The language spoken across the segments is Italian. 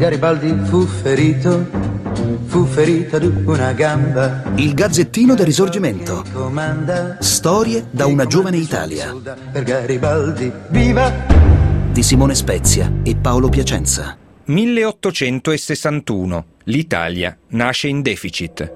Garibaldi fu ferito di una gamba. Il Gazzettino del Risorgimento. Storie da una giovane Italia. Per Garibaldi, viva! Di Simone Spezia e Paolo Piacenza. 1861. L'Italia nasce in deficit.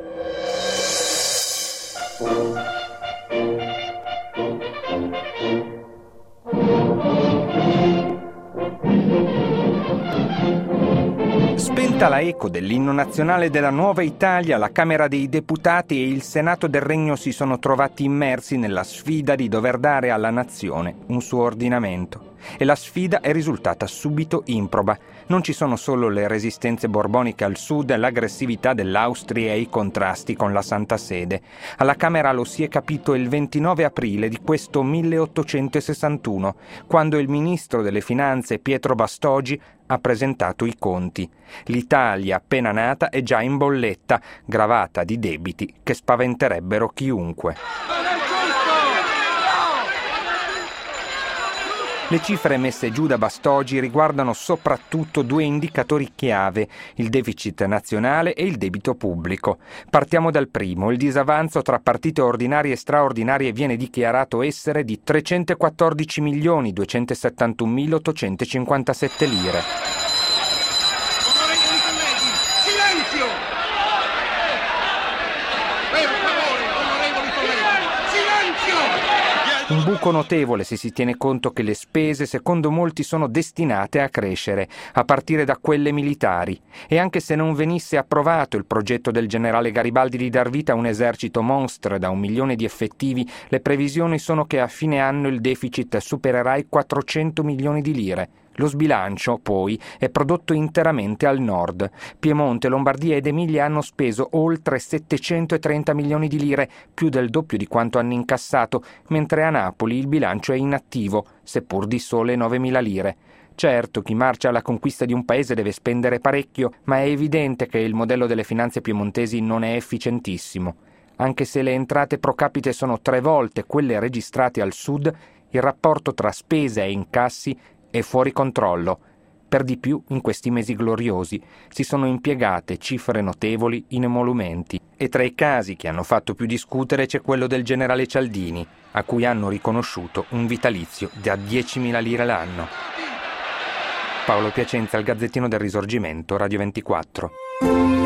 Spenta la eco dell'inno nazionale della nuova Italia, la Camera dei Deputati e il Senato del Regno si sono trovati immersi nella sfida di dover dare alla nazione un suo ordinamento. E la sfida è risultata subito improba. Non ci sono solo le resistenze borboniche al sud, l'aggressività dell'Austria e i contrasti con la Santa Sede. Alla Camera lo si è capito il 29 aprile di questo 1861, quando il ministro delle Finanze Pietro Bastogi ha presentato i conti. L'Italia appena nata è già in bolletta, gravata di debiti che spaventerebbero chiunque. Le cifre messe giù da Bastogi riguardano soprattutto due indicatori chiave, il deficit nazionale e il debito pubblico. Partiamo dal primo. Il disavanzo tra partite ordinarie e straordinarie viene dichiarato essere di 314.271.857 lire. Un buco notevole se si tiene conto che le spese, secondo molti, sono destinate a crescere, a partire da quelle militari. E anche se non venisse approvato il progetto del generale Garibaldi di dar vita a un esercito monstre da 1 milione di effettivi, le previsioni sono che a fine anno il deficit supererà i 400 milioni di lire. Lo sbilancio, poi, è prodotto interamente al nord. Piemonte, Lombardia ed Emilia hanno speso oltre 730 milioni di lire, più del doppio di quanto hanno incassato, mentre a Napoli il bilancio è inattivo, seppur di sole 9.000 lire. Certo, chi marcia alla conquista di un paese deve spendere parecchio, ma è evidente che il modello delle finanze piemontesi non è efficientissimo. Anche se le entrate pro capite sono 3 volte quelle registrate al sud, il rapporto tra spese e incassi è fuori controllo. Per di più, in questi mesi gloriosi, si sono impiegate cifre notevoli in emolumenti. E tra i casi che hanno fatto più discutere c'è quello del generale Cialdini, a cui hanno riconosciuto un vitalizio da 10.000 lire l'anno. Paolo Piacenza, al Gazzettino del Risorgimento, Radio 24.